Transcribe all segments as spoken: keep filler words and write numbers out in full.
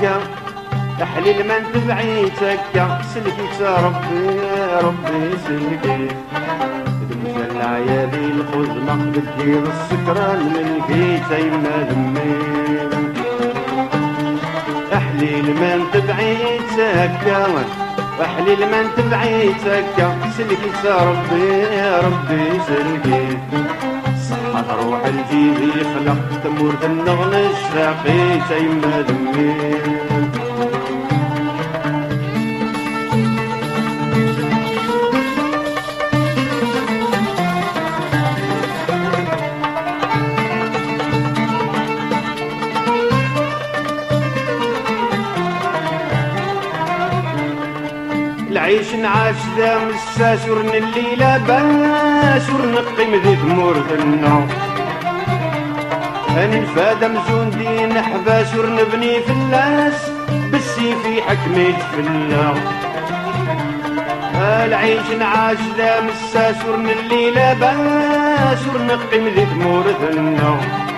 هكا تحليل ما نتبعيت هكا سلكيت ربي ربي سلكيت دمجة العيالي الخزمة بدي السكران من لقيت يما دمي أحليل ما نتبعيت هكا أحليل ما نتبعيت هكا سلكيت ربي ربي سلكيت صحة روح الجيب يخلق تمور النغنى الشاقيت يما دمي العيش نعاش ذا مساس ورن الليلة باس ورنقي مذي ثمور ذنو أنا الفادة مزون دين حباس ورنبني فلاس بالسيفي حكميت فلا العيش نعاش ذا مساس ورن الليلة باس ورنقي مذي ثمور ذنو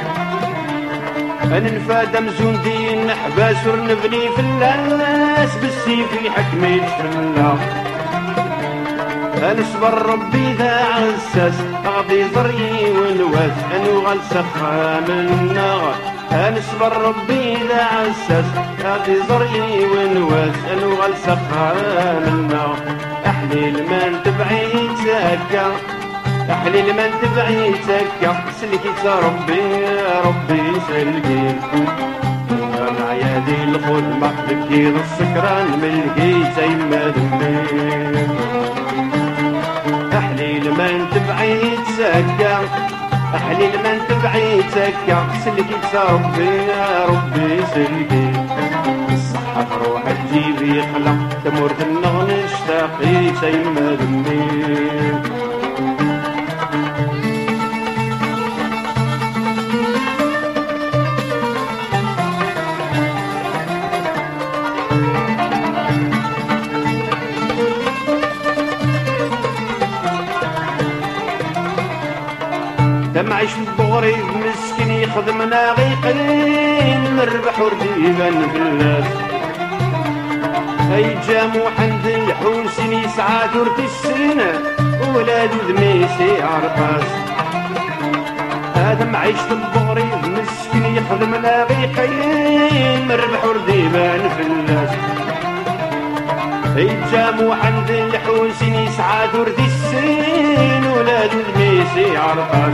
أنا نفادى مزون دين حباس ورنبني فلاس بالسيفي حكميت فلا أنا صبر ربي ذا عساس غادي زري ونواس أنو غالسخا منا أنا صبر ربي ذا عساس غادي زري ونواس أنو غالسخا منا أحليل ما نتبعيت هكا أحليل ما نتبعيت هكا سلكيت ربي ربي سلكيت أنا عيادي الخدمة بدي السكران من لقيت يما دمي أحليل ما نتبعيت هكا أحليل ما نتبعيت هكا سلكيت ربي ربي سلكيت الصحة روح تجيب يخلق تمر النغن اشتاقيت يما دمي دمعيش البغري مسكين يخدمنا غيقين مربح ورديبان في الناس هاي جامو حمد الحوسين يسعى دورت السنة ولادو ذميسي عرقاس هذا معيش البغري مسكين يخدمنا غيقين مربح ورديبان في الناس هاي جامو حمد الحوسين يسعى دورت السنة ولادو ذميسي عرقاس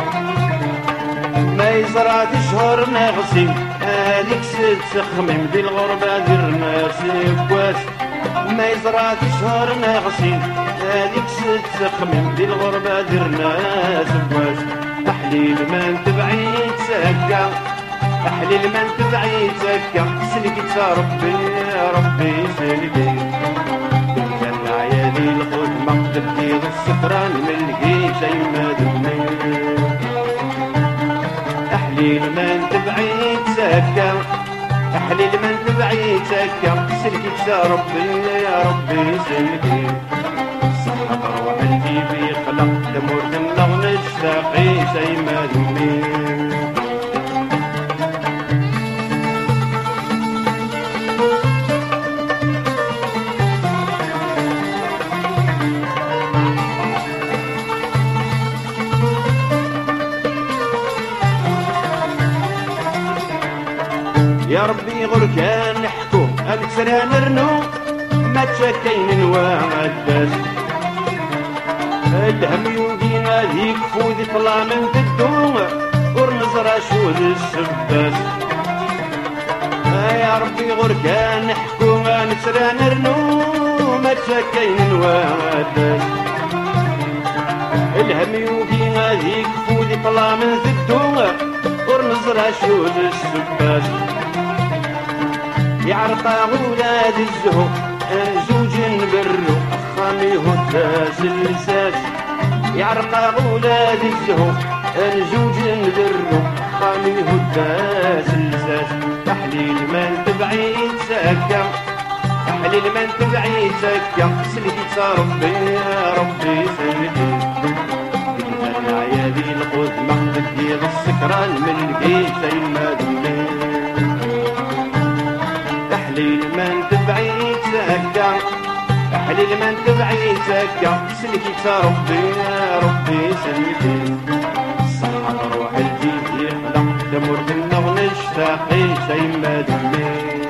ما يزرع شهر ناغسي هذيك ست خميم دي الغربة درنا سكواس ما يزرع شهر ناغسي هذيك ست خميم دي الغربة درنا سكواس أحليل ما نتبعيت هكا أحليل ما نتبعيت هكا سلكيت ربي ربي سلكيت دمجة العيادي الخدمة بدي السكران من لقيت يما دمي أحليل ما نتبعيت هكا أحليل ما نتبعيت هكا سلكيت ربي يا ربي سلكيت صحة روح الجيب يخلق تمر النغنى اشتاقيت يما دمي يا ربي غور كان نحكو أكثر نرنو ما تشكين وعداس الهم يوقينا ذيك فوذي طلع من تدو ورنزرع شو ذي السباس يا ربي غور كان نحكو أكثر نرنو ما تشكين وعداس الهم يوقينا ذيك فوذي طلع من تدو ورنزرع شو ذي السباس يعرق ولاد الزهو زوج برو خامي هداس اللساس يعرق ولاد الزهو زوج برو خامي هداس اللساس تحليل ما نتبعيت سكا تحليل ما نتبعيت سكا سلكيت ربي ربي سلكيت العيادي القدمة بدي السكران من لقيت يما دمي اللي ما نتبعي تاكا سلكي ربي ربي سلكي الصحة روح الجيل يخلق دمور كنا ونشتاقي شي ما دمي